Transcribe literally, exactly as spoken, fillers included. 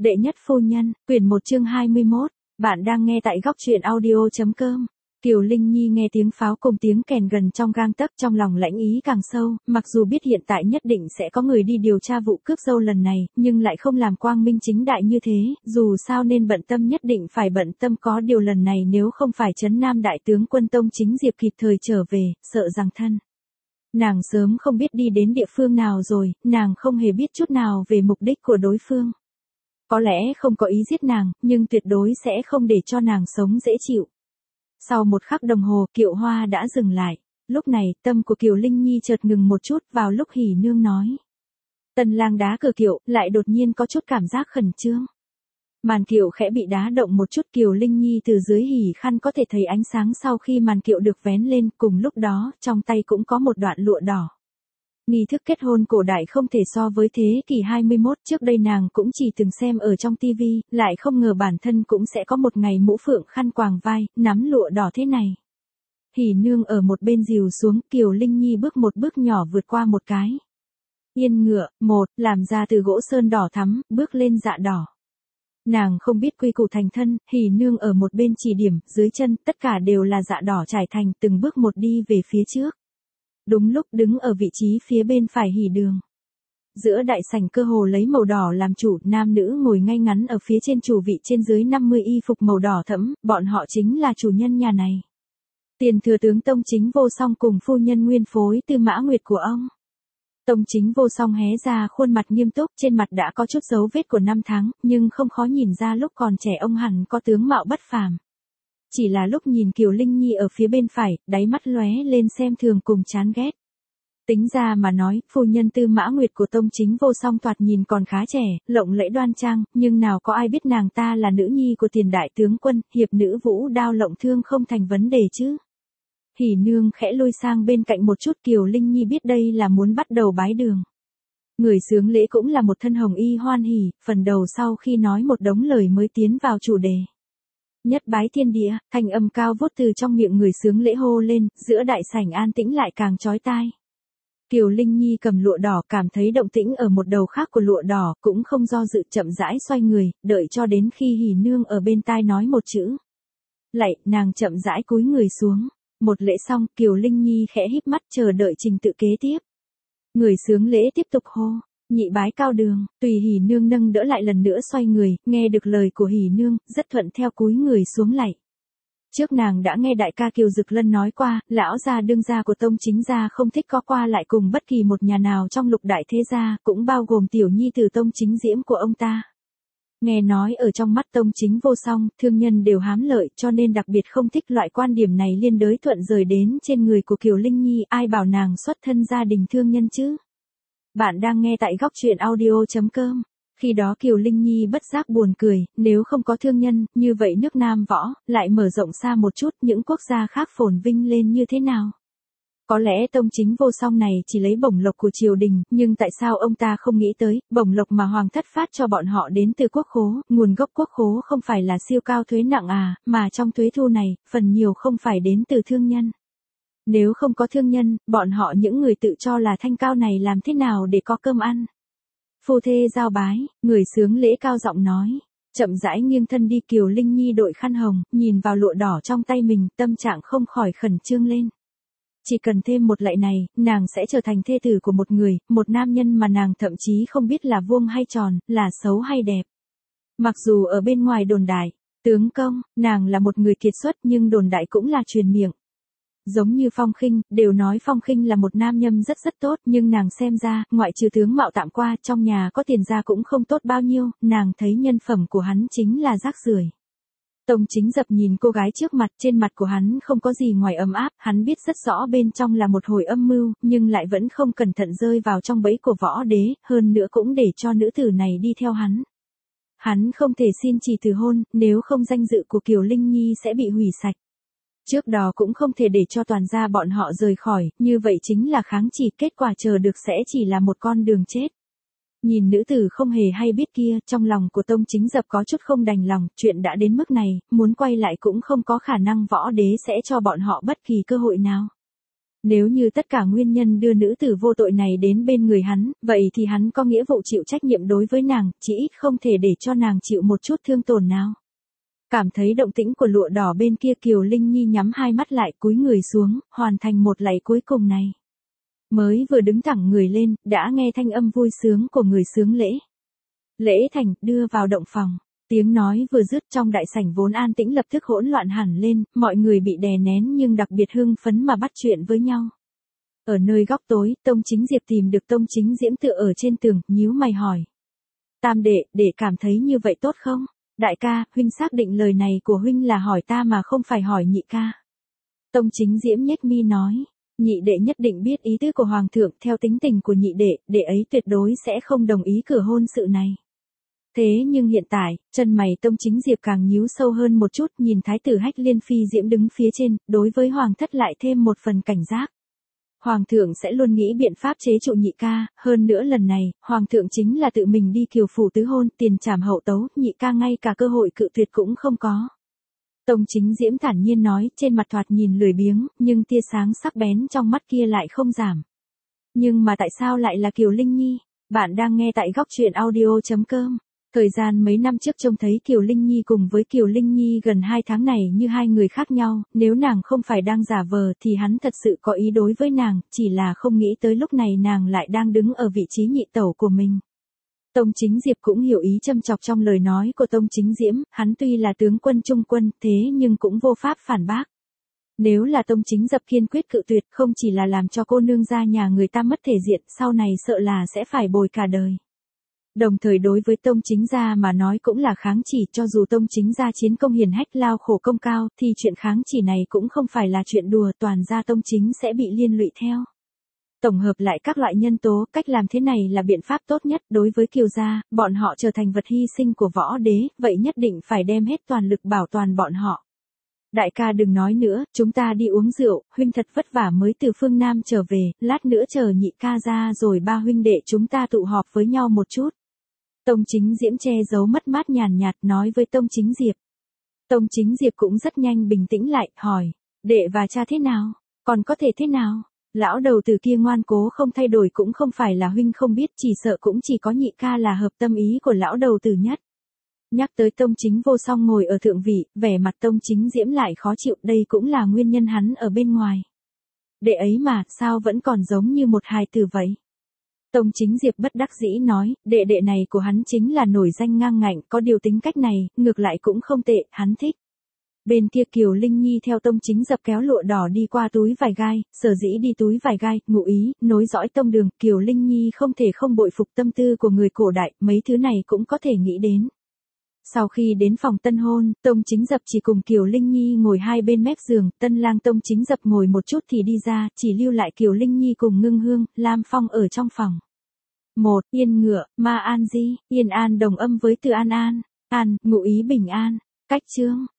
Đệ nhất phu nhân, quyển một chương hai mươi mốt. Bạn đang nghe tại góc truyện audio chấm com. Kiều Linh Nhi nghe tiếng pháo cùng tiếng kèn gần trong gang tấc, trong lòng lãnh ý càng sâu, mặc dù biết hiện tại nhất định sẽ có người đi điều tra vụ cướp dâu lần này, nhưng lại không làm quang minh chính đại như thế, dù sao nên bận tâm nhất định phải bận tâm, có điều lần này nếu không phải Trấn Nam đại tướng quân Tông Chính Diệp kịp thời trở về, sợ rằng thân. Nàng sớm không biết đi đến địa phương nào rồi, nàng không hề biết chút nào về mục đích của đối phương. Có lẽ không có ý giết nàng, nhưng tuyệt đối sẽ không để cho nàng sống dễ chịu. Sau một khắc đồng hồ, Kiệu Hoa đã dừng lại. Lúc này, tâm của Kiều Linh Nhi chợt ngừng một chút, vào lúc Hỉ Nương nói. Tần lang đá cửa kiệu, lại đột nhiên có chút cảm giác khẩn trương. Màn kiệu khẽ bị đá động một chút, Kiều Linh Nhi từ dưới hỉ khăn có thể thấy ánh sáng sau khi màn kiệu được vén lên, cùng lúc đó, trong tay cũng có một đoạn lụa đỏ. Nghi thức kết hôn cổ đại không thể so với thế kỷ hai mươi mốt, trước đây nàng cũng chỉ từng xem ở trong tivi, lại không ngờ bản thân cũng sẽ có một ngày mũ phượng khăn quàng vai, nắm lụa đỏ thế này. Hỉ Nương ở một bên dìu xuống, Kiều Linh Nhi bước một bước nhỏ vượt qua một cái. Yên ngựa, một, làm ra từ gỗ sơn đỏ thắm, bước lên dạ đỏ. Nàng không biết quy củ thành thân, Hỉ Nương ở một bên chỉ điểm, dưới chân, tất cả đều là dạ đỏ trải thành, từng bước một đi về phía trước. Đúng lúc đứng ở vị trí phía bên phải hỉ đường. Giữa đại sảnh cơ hồ lấy màu đỏ làm chủ, nam nữ ngồi ngay ngắn ở phía trên chủ vị, trên dưới năm mươi y phục màu đỏ thẫm, bọn họ chính là chủ nhân nhà này. Tiền thừa tướng Tông Chính Vô Song cùng phu nhân nguyên phối Tư Mã Nguyệt của ông. Tông Chính Vô Song hé ra khuôn mặt nghiêm túc, trên mặt đã có chút dấu vết của năm tháng, nhưng không khó nhìn ra lúc còn trẻ ông hẳn có tướng mạo bất phàm. Chỉ là lúc nhìn Kiều Linh Nhi ở phía bên phải, đáy mắt lóe lên xem thường cùng chán ghét. Tính ra mà nói, phu nhân Tư Mã Nguyệt của Tông Chính Vô Song thoạt nhìn còn khá trẻ, lộng lẫy đoan trang, nhưng nào có ai biết nàng ta là nữ nhi của tiền đại tướng quân, hiệp nữ vũ đao lộng thương không thành vấn đề chứ. Hỉ Nương khẽ lôi sang bên cạnh một chút, Kiều Linh Nhi biết đây là muốn bắt đầu bái đường. Người xướng lễ cũng là một thân hồng y hoan hỉ, phần đầu sau khi nói một đống lời mới tiến vào chủ đề. Nhất bái thiên địa, thanh âm cao vút từ trong miệng người xướng lễ hô lên, giữa đại sảnh an tĩnh lại càng chói tai. Kiều Linh Nhi cầm lụa đỏ, cảm thấy động tĩnh ở một đầu khác của lụa đỏ, cũng không do dự, chậm rãi xoay người, đợi cho đến khi Hỉ Nương ở bên tai nói một chữ. Lạy, nàng chậm rãi cúi người xuống. Một lễ xong, Kiều Linh Nhi khẽ híp mắt chờ đợi trình tự kế tiếp. Người xướng lễ tiếp tục hô. Nhị bái cao đường, tùy Hỉ Nương nâng đỡ lại lần nữa xoay người, nghe được lời của Hỉ Nương, rất thuận theo cúi người xuống lạy. Trước nàng đã nghe đại ca Kiều Dực Lân nói qua, lão gia đương gia của Tông Chính gia không thích có qua lại cùng bất kỳ một nhà nào trong lục đại thế gia, cũng bao gồm tiểu nhi từ Tông Chính Diễm của ông ta. Nghe nói ở trong mắt Tông Chính Vô Song, thương nhân đều hám lợi, cho nên đặc biệt không thích loại quan điểm này liên đới thuận rời đến trên người của Kiều Linh Nhi, ai bảo nàng xuất thân gia đình thương nhân chứ. Bạn đang nghe tại góc truyện audio chấm com. Khi đó Kiều Linh Nhi bất giác buồn cười, nếu không có thương nhân, như vậy nước Nam võ, lại mở rộng xa một chút, những quốc gia khác phồn vinh lên như thế nào? Có lẽ Tông Chính Vô Song này chỉ lấy bổng lộc của triều đình, nhưng tại sao ông ta không nghĩ tới, bổng lộc mà hoàng thất phát cho bọn họ đến từ quốc khố, nguồn gốc quốc khố không phải là siêu cao thuế nặng à, mà trong thuế thu này, phần nhiều không phải đến từ thương nhân. Nếu không có thương nhân, bọn họ những người tự cho là thanh cao này làm thế nào để có cơm ăn? Phu thê giao bái, người xướng lễ cao giọng nói, chậm rãi nghiêng thân đi. Kiều Linh Nhi đội khăn hồng, nhìn vào lụa đỏ trong tay mình, tâm trạng không khỏi khẩn trương lên. Chỉ cần thêm một lạy này, nàng sẽ trở thành thê tử của một người, một nam nhân mà nàng thậm chí không biết là vuông hay tròn, là xấu hay đẹp. Mặc dù ở bên ngoài đồn đại, tướng công, nàng là một người kiệt xuất, nhưng đồn đại cũng là truyền miệng. Giống như Phong Khinh, đều nói Phong Khinh là một nam nhân rất rất tốt, nhưng nàng xem ra, ngoại trừ tướng mạo tạm qua, trong nhà có tiền ra cũng không tốt bao nhiêu, nàng thấy nhân phẩm của hắn chính là rác rưởi. Tông Chính Dập nhìn cô gái trước mặt, trên mặt của hắn không có gì ngoài ấm áp, hắn biết rất rõ bên trong là một hồi âm mưu, nhưng lại vẫn không cẩn thận rơi vào trong bẫy của võ đế, hơn nữa cũng để cho nữ tử này đi theo hắn. Hắn không thể xin chỉ từ hôn, nếu không danh dự của Kiều Linh Nhi sẽ bị hủy sạch. Trước đó cũng không thể để cho toàn gia bọn họ rời khỏi, như vậy chính là kháng chỉ, kết quả chờ được sẽ chỉ là một con đường chết. Nhìn nữ tử không hề hay biết kia, trong lòng của Tông Chính Dập có chút không đành lòng, chuyện đã đến mức này, muốn quay lại cũng không có khả năng, võ đế sẽ cho bọn họ bất kỳ cơ hội nào. Nếu như tất cả nguyên nhân đưa nữ tử vô tội này đến bên người hắn, vậy thì hắn có nghĩa vụ chịu trách nhiệm đối với nàng, chỉ ít không thể để cho nàng chịu một chút thương tổn nào. Cảm thấy động tĩnh của lụa đỏ bên kia, Kiều Linh Nhi nhắm hai mắt lại, cúi người xuống, hoàn thành một lạy cuối cùng này. Mới vừa đứng thẳng người lên, đã nghe thanh âm vui sướng của người sướng lễ. Lễ thành, đưa vào động phòng. Tiếng nói vừa dứt, trong đại sảnh vốn an tĩnh lập tức hỗn loạn hẳn lên, mọi người bị đè nén nhưng đặc biệt hưng phấn mà bắt chuyện với nhau. Ở nơi góc tối, Tông Chính Diệp tìm được Tông Chính Diễm tựa ở trên tường, nhíu mày hỏi. Tam đệ, để cảm thấy như vậy tốt không? Đại ca, huynh xác định lời này của huynh là hỏi ta mà không phải hỏi nhị ca. Tông Chính Diễm nhếch mi nói. Nhị đệ nhất định biết ý tứ của hoàng thượng, theo tính tình của nhị đệ, đệ ấy tuyệt đối sẽ không đồng ý cửa hôn sự này. Thế nhưng hiện tại, chân mày Tông Chính Diệp càng nhíu sâu hơn một chút, nhìn thái tử Hách Liên Phi Diễm đứng phía trên, đối với hoàng thất lại thêm một phần cảnh giác. Hoàng thượng sẽ luôn nghĩ biện pháp chế trụ nhị ca, hơn nữa lần này, hoàng thượng chính là tự mình đi Kiều phủ tứ hôn, tiền trảm hậu tấu, nhị ca ngay cả cơ hội cự tuyệt cũng không có. Tông Chính Diễm thản nhiên nói, trên mặt thoạt nhìn lười biếng, nhưng tia sáng sắc bén trong mắt kia lại không giảm. Nhưng mà tại sao lại là Kiều Linh Nhi? Bạn đang nghe tại góc truyện audio chấm com. Thời gian mấy năm trước trông thấy Kiều Linh Nhi cùng với Kiều Linh Nhi gần hai tháng này như hai người khác nhau, nếu nàng không phải đang giả vờ thì hắn thật sự có ý đối với nàng, chỉ là không nghĩ tới lúc này nàng lại đang đứng ở vị trí nhị tẩu của mình. Tông Chính Diệp cũng hiểu ý châm chọc trong lời nói của Tông Chính Diễm, hắn tuy là tướng quân trung quân, thế nhưng cũng vô pháp phản bác. Nếu là Tông Chính Dập kiên quyết cự tuyệt, không chỉ là làm cho cô nương gia nhà người ta mất thể diện, sau này sợ là sẽ phải bồi cả đời. Đồng thời đối với Tông Chính gia mà nói cũng là kháng chỉ, cho dù Tông Chính gia chiến công hiển hách lao khổ công cao, thì chuyện kháng chỉ này cũng không phải là chuyện đùa, toàn gia Tông Chính sẽ bị liên lụy theo. Tổng hợp lại các loại nhân tố, cách làm thế này là biện pháp tốt nhất đối với Kiều gia, bọn họ trở thành vật hy sinh của võ đế, vậy nhất định phải đem hết toàn lực bảo toàn bọn họ. Đại ca đừng nói nữa, chúng ta đi uống rượu, huynh thật vất vả mới từ phương Nam trở về, lát nữa chờ nhị ca ra rồi ba huynh đệ chúng ta tụ họp với nhau một chút. Tông Chính Diễm che giấu mất mát nhàn nhạt nói với Tông Chính Diệp. Tông Chính Diệp cũng rất nhanh bình tĩnh lại, hỏi, đệ và cha thế nào, còn có thể thế nào? Lão đầu tử kia ngoan cố không thay đổi cũng không phải là huynh không biết, chỉ sợ cũng chỉ có nhị ca là hợp tâm ý của lão đầu tử nhất. Nhắc tới Tông Chính Vô Song ngồi ở thượng vị, vẻ mặt Tông Chính Diễm lại khó chịu, đây cũng là nguyên nhân hắn ở bên ngoài. Đệ ấy mà, sao vẫn còn giống như một hài tử vậy? Tông Chính Diệp bất đắc dĩ nói, đệ đệ này của hắn chính là nổi danh ngang ngạnh, có điều tính cách này, ngược lại cũng không tệ, hắn thích. Bên kia Kiều Linh Nhi theo Tông Chính Dập kéo lụa đỏ đi qua túi vải gai, sở dĩ đi túi vải gai, ngụ ý, nối dõi tông đường, Kiều Linh Nhi không thể không bội phục tâm tư của người cổ đại, mấy thứ này cũng có thể nghĩ đến. Sau khi đến phòng tân hôn, Tông Chính Dập chỉ cùng Kiều Linh Nhi ngồi hai bên mép giường, tân lang Tông Chính Dập ngồi một chút thì đi ra, chỉ lưu lại Kiều Linh Nhi cùng Ngưng Hương, Lam Phong ở trong phòng. Một, Yên ngựa, Ma An Di, Yên An đồng âm với từ An An, An, ngụ ý bình an, cách chương.